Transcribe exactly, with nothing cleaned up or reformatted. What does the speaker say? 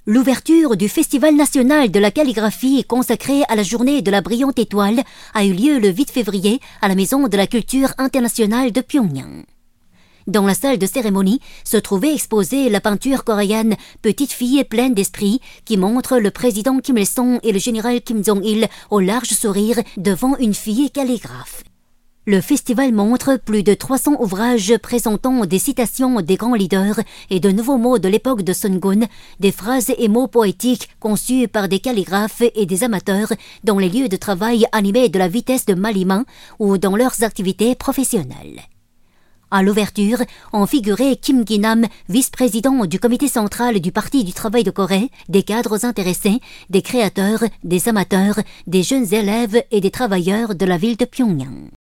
L'ouverture du Festival national de la calligraphie consacré à la journée de la brillante étoile a eu lieu le huit février à la Maison de la culture internationale de Pyongyang. Dans la salle de cérémonie se trouvait exposée la peinture coréenne « Petite fille pleine d'esprit » qui montre le président Kim Il-sung et le général Kim Jong-il au large sourire devant une fille calligraphe. Le festival montre plus de trois cents ouvrages présentant des citations des grands leaders et de nouveaux mots de l'époque de Sungun, des phrases et mots poétiques conçus par des calligraphes et des amateurs dans les lieux de travail animés de la vitesse de Malima ou dans leurs activités professionnelles. À l'ouverture, ont figuré Kim Gi-nam, vice-président du comité central du Parti du travail de Corée, des cadres intéressés, des créateurs, des amateurs, des jeunes élèves et des travailleurs de la ville de Pyongyang.